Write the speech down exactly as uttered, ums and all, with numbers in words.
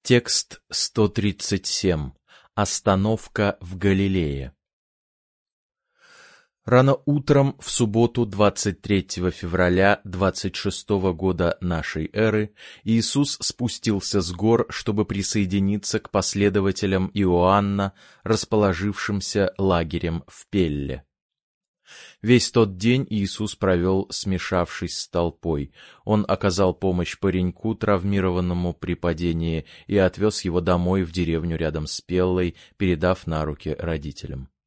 Текст сто тридцать семь. Остановка в Галилее. Рано утром в субботу двадцать третьего февраля двадцать шестого года нашей эры Иисус спустился с гор, чтобы присоединиться к последователям Иоанна, расположившимся лагерем в Пелле. Весь тот день Иисус провел, смешавшись с толпой. Он оказал помощь пареньку, травмированному при падении, и отвез его домой в деревню рядом с Пеллой, передав на руки родителям.